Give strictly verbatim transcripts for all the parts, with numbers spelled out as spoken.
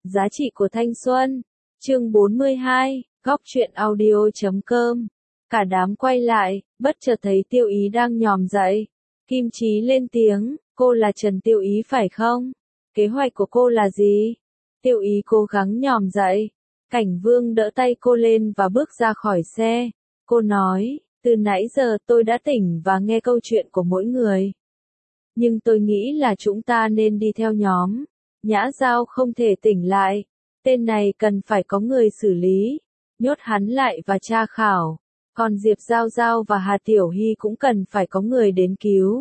Giá trị của thanh xuân. Chương bốn mươi hai, góc truyện audio chấm com. Cả đám quay lại, bất chợt thấy Tiêu Ý đang nhòm dậy. Kim Chí lên tiếng, cô là Trần Tiêu Ý phải không? Kế hoạch của cô là gì? Tiêu Ý cố gắng nhòm dậy. Cảnh Vương đỡ tay cô lên và bước ra khỏi xe. Cô nói, từ nãy giờ tôi đã tỉnh và nghe câu chuyện của mỗi người. Nhưng tôi nghĩ là chúng ta nên đi theo nhóm. Nhã Giao không thể tỉnh lại. Tên này cần phải có người xử lý. Nhốt hắn lại và tra khảo. Còn Diệp Giao Giao và Hà Tiểu Hy cũng cần phải có người đến cứu.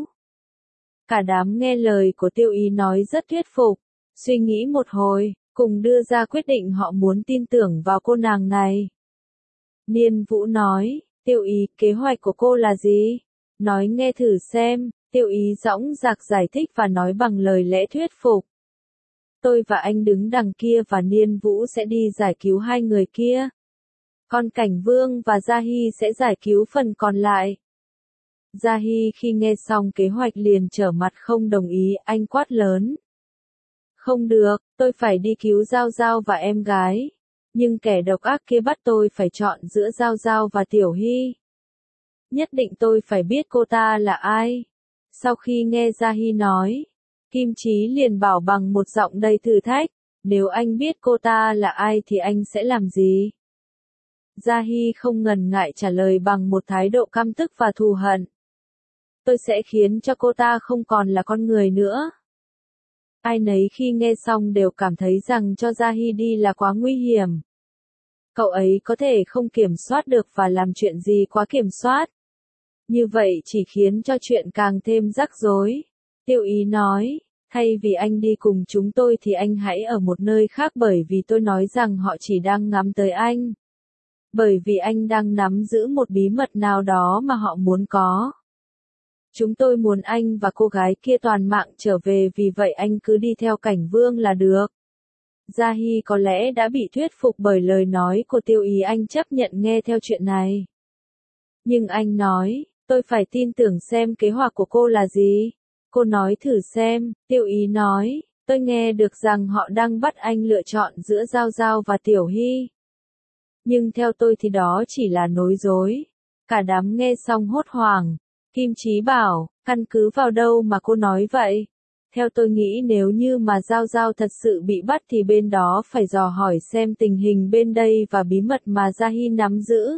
Cả đám nghe lời của Tiêu Ý nói rất thuyết phục. Suy nghĩ một hồi, cùng đưa ra quyết định họ muốn tin tưởng vào cô nàng này. Niên Vũ nói, Tiêu Ý, kế hoạch của cô là gì? Nói nghe thử xem. Tiêu Ý dõng dạc giải thích và nói bằng lời lẽ thuyết phục. Tôi và anh đứng đằng kia và Niên Vũ sẽ đi giải cứu hai người kia. Còn Cảnh Vương và Gia Hy sẽ giải cứu phần còn lại. Gia Hy khi nghe xong kế hoạch liền trở mặt không đồng ý, anh quát lớn. Không được, tôi phải đi cứu Giao Giao và em gái. Nhưng kẻ độc ác kia bắt tôi phải chọn giữa Giao Giao và Tiểu Hy. Nhất định tôi phải biết cô ta là ai. Sau khi nghe Gia Hy nói, Kim Chí liền bảo bằng một giọng đầy thử thách, nếu anh biết cô ta là ai thì anh sẽ làm gì? Gia Hy không ngần ngại trả lời bằng một thái độ căm tức và thù hận. Tôi sẽ khiến cho cô ta không còn là con người nữa. Ai nấy khi nghe xong đều cảm thấy rằng cho Gia Hy đi là quá nguy hiểm. Cậu ấy có thể không kiểm soát được và làm chuyện gì quá kiểm soát. Như vậy chỉ khiến cho chuyện càng thêm rắc rối. Tiêu Ý nói, thay vì anh đi cùng chúng tôi thì anh hãy ở một nơi khác bởi vì tôi nói rằng họ chỉ đang ngắm tới anh. Bởi vì anh đang nắm giữ một bí mật nào đó mà họ muốn có. Chúng tôi muốn anh và cô gái kia toàn mạng trở về vì vậy anh cứ đi theo Cảnh Vương là được. Gia Hy có lẽ đã bị thuyết phục bởi lời nói của Tiêu Ý, anh chấp nhận nghe theo chuyện này. Nhưng anh nói, tôi phải tin tưởng xem kế hoạch của cô là gì. Cô nói thử xem, Tiêu Ý nói, tôi nghe được rằng họ đang bắt anh lựa chọn giữa Giao Giao và Tiểu Hy. Nhưng theo tôi thì đó chỉ là nói dối. Cả đám nghe xong hốt hoảng. Kim Chí bảo, căn cứ vào đâu mà cô nói vậy? Theo tôi nghĩ nếu như mà Giao Giao thật sự bị bắt thì bên đó phải dò hỏi xem tình hình bên đây và bí mật mà Gia Hy nắm giữ.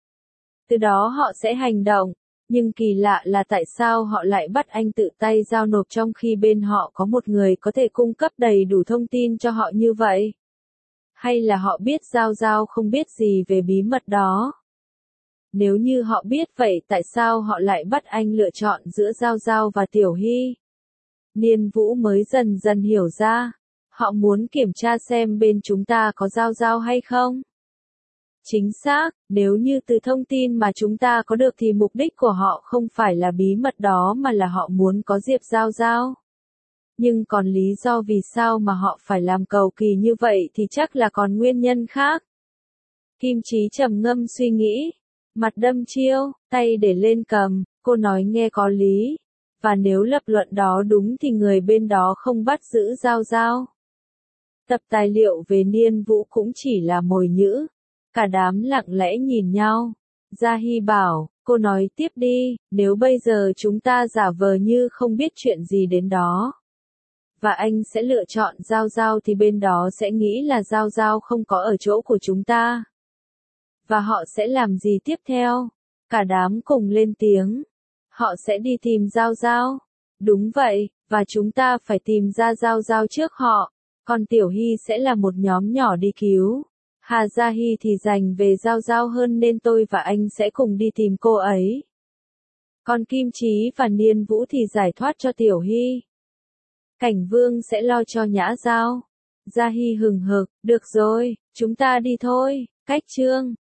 Từ đó họ sẽ hành động. Nhưng kỳ lạ là tại sao họ lại bắt anh tự tay giao nộp trong khi bên họ có một người có thể cung cấp đầy đủ thông tin cho họ như vậy? Hay là họ biết Giao Giao không biết gì về bí mật đó? Nếu như họ biết vậy tại sao họ lại bắt anh lựa chọn giữa Giao Giao và Tiểu Hy? Niên Vũ mới dần dần hiểu ra. Họ muốn kiểm tra xem bên chúng ta có Giao Giao hay không? Chính xác, nếu như từ thông tin mà chúng ta có được thì mục đích của họ không phải là bí mật đó mà là họ muốn có Diệp Giao Giao. Nhưng còn lý do vì sao mà họ phải làm cầu kỳ như vậy thì chắc là còn nguyên nhân khác. Kim Chí trầm ngâm suy nghĩ, mặt đâm chiêu, tay để lên cầm, cô nói nghe có lý. Và nếu lập luận đó đúng thì người bên đó không bắt giữ Giao Giao. Tập tài liệu về Niên Vũ cũng chỉ là mồi nhữ. Cả đám lặng lẽ nhìn nhau. Gia Hy bảo, cô nói tiếp đi, nếu bây giờ chúng ta giả vờ như không biết chuyện gì đến đó. Và anh sẽ lựa chọn Giao Giao thì bên đó sẽ nghĩ là Giao Giao không có ở chỗ của chúng ta. Và họ sẽ làm gì tiếp theo? Cả đám cùng lên tiếng. Họ sẽ đi tìm Giao Giao. Đúng vậy, và chúng ta phải tìm ra Giao Giao trước họ. Còn Tiểu Hy sẽ là một nhóm nhỏ đi cứu. Hà Gia Hy thì dành về Giao Giao hơn nên tôi và anh sẽ cùng đi tìm cô ấy. Còn Kim Chí và Niên Vũ thì giải thoát cho Tiểu Hy. Cảnh Vương sẽ lo cho Nhã Giao. Gia Hy hừng hực, được rồi, chúng ta đi thôi, cách chương.